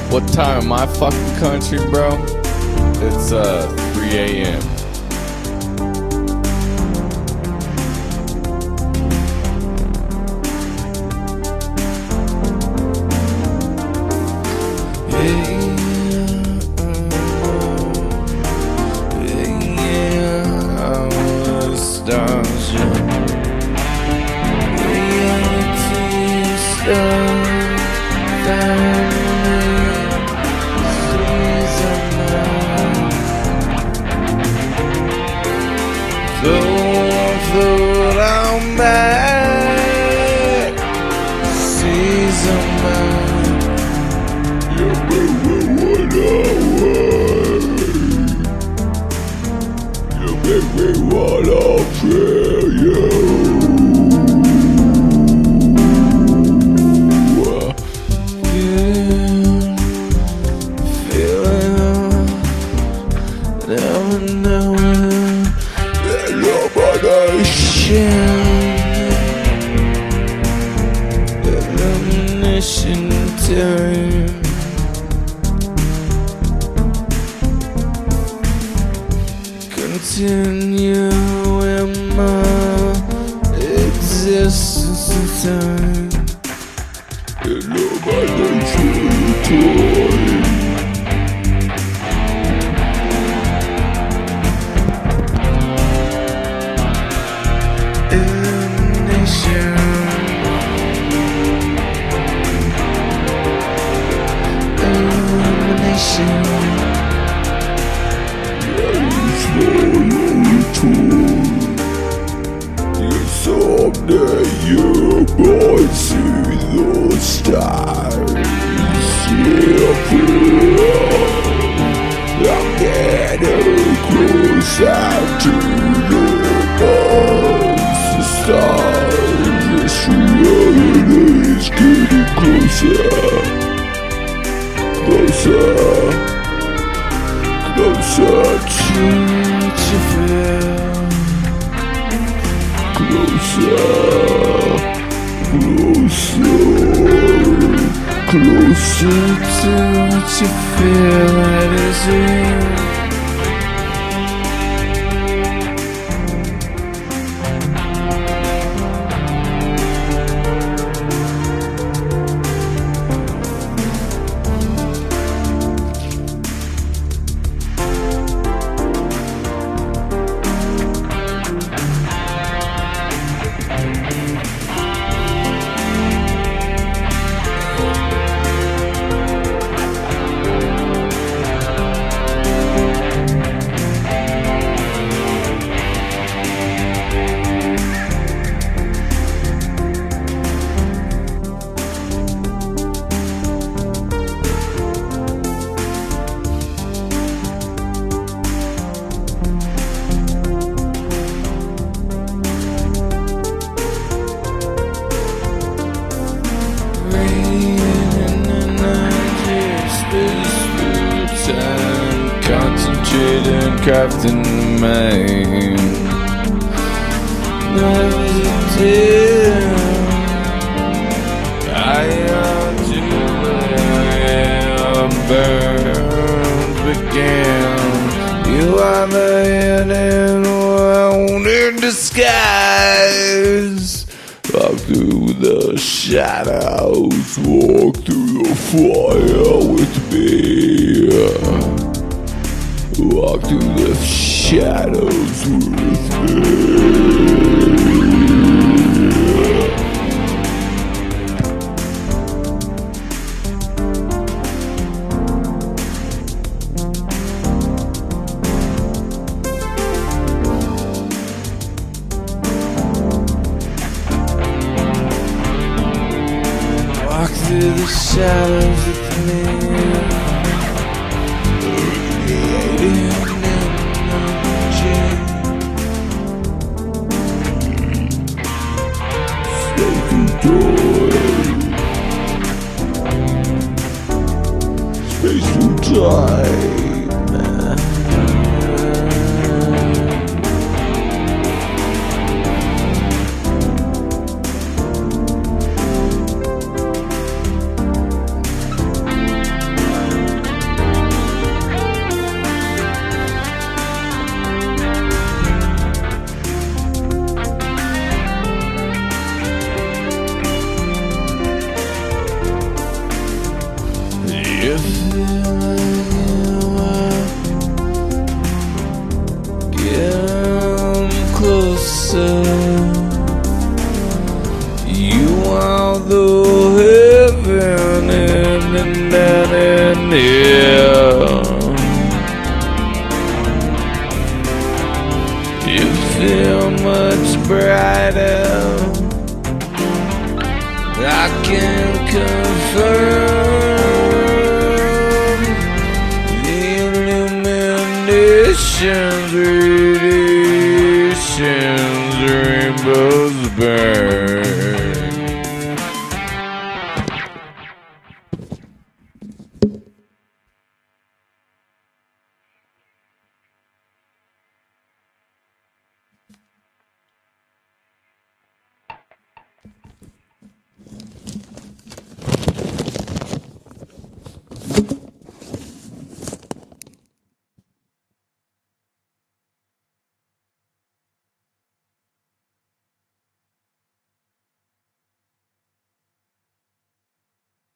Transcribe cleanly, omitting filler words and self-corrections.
What time in my fucking country, bro? It's 3 a.m. I'm back. Season man. Yeah, baby, what I want. Yeah, baby, what I feel you. Feeling never knowing that nobody elimination time. Continue in my existence in time. And nobody time. Someday you might see the stars. I'm getting closer to the stars. The stars, this reality is getting closer. Closer to feel. Closer to what you feel that is real. Concentrating, crafting the mind. I am burned began. You are the hidden one in disguise. Walk through the shadows, walk through the fire with me. Walk through the shadows with me. Walk through the shadows with me. Space through time. although heaven isn't that near, you feel much brighter. I can confirm the illuminations, radiations, rainbows burn.